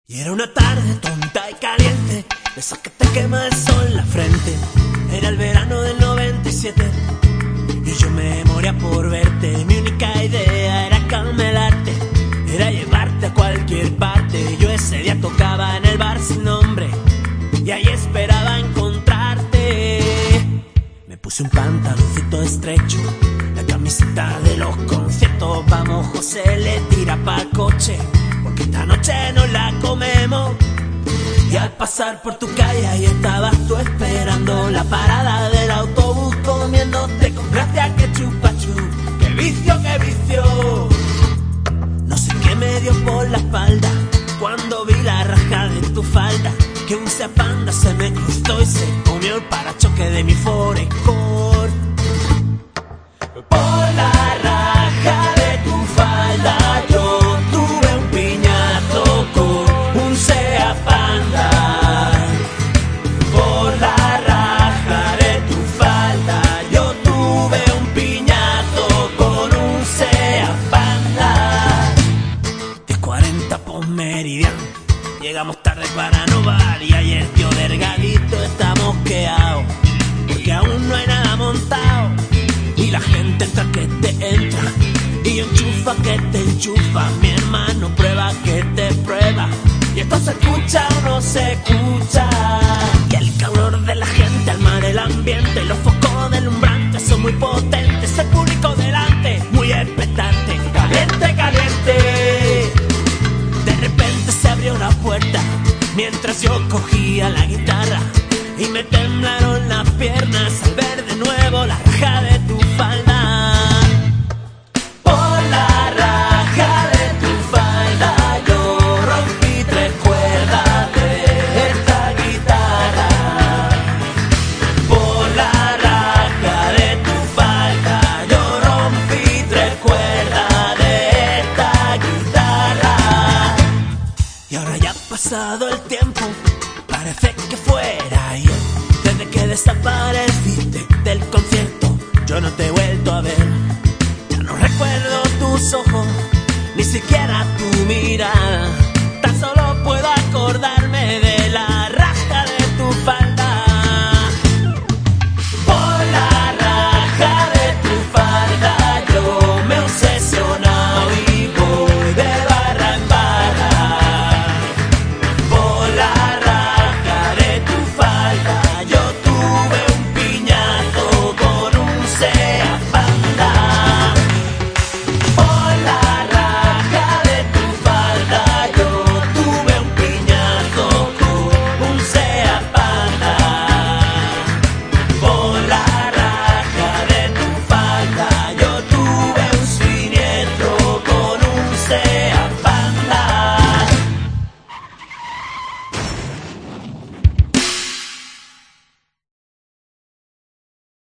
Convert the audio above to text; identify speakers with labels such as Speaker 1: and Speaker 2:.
Speaker 1: Y era una tarde tonta y caliente, de esas que te quema el sol la frente. Era el verano del 97 y yo me moría por verte. Mi única idea era calmelarte, era llevarte a cualquier parte. Yo ese día tocaba en el bar sin nombre y ahí esperaba encontrarte. Me puse un pantaloncito estrecho, la camiseta de los conciertos. Vamos, José, le tira pa'l coche, porque esta noche nos la comemos. Y al pasar por tu calle ahí estabas tú esperando la parada del autobús, comiéndote con gracia que chupa chu. ¡Qué vicio, qué vicio! No sé qué me dio por la espalda cuando vi la raja de tu falda, que un Seat Panda se me cruzó y se comió el parachoque de mi Forescore. Por la raja de tu falda yo tuve un piñazo con un Seat Panda. Por la raja de tu falda yo tuve un piñazo con un Seat Panda. De 40 por Meridian, llegamos tarde para no bar y ayer tío delgadito está mosqueado, porque aún no hay nada montado. Y la gente entra que te entra y enchufa que te enchufa. Mi hermano prueba que te prueba, y esto se escucha o no se escucha. Y el calor de la gente alma del ambiente, los focos deslumbrantes son muy potentes. El público delante muy expectante, caliente, caliente. De repente se abrió la puerta mientras yo cogía la guitarra y me temblaron las piernas al ver de nuevo la raja de tu falda. Por la raja de tu falda yo rompí 3 cuerdas de esta guitarra. Por la raja de tu falda yo rompí 3 cuerdas de esta guitarra. Y ahora ya ha pasado el tiempo, parece que fuera ayer, desde que desapareciste del concierto. Yo no te he vuelto a ver, ya no recuerdo tus ojos, ni siquiera tu mirada.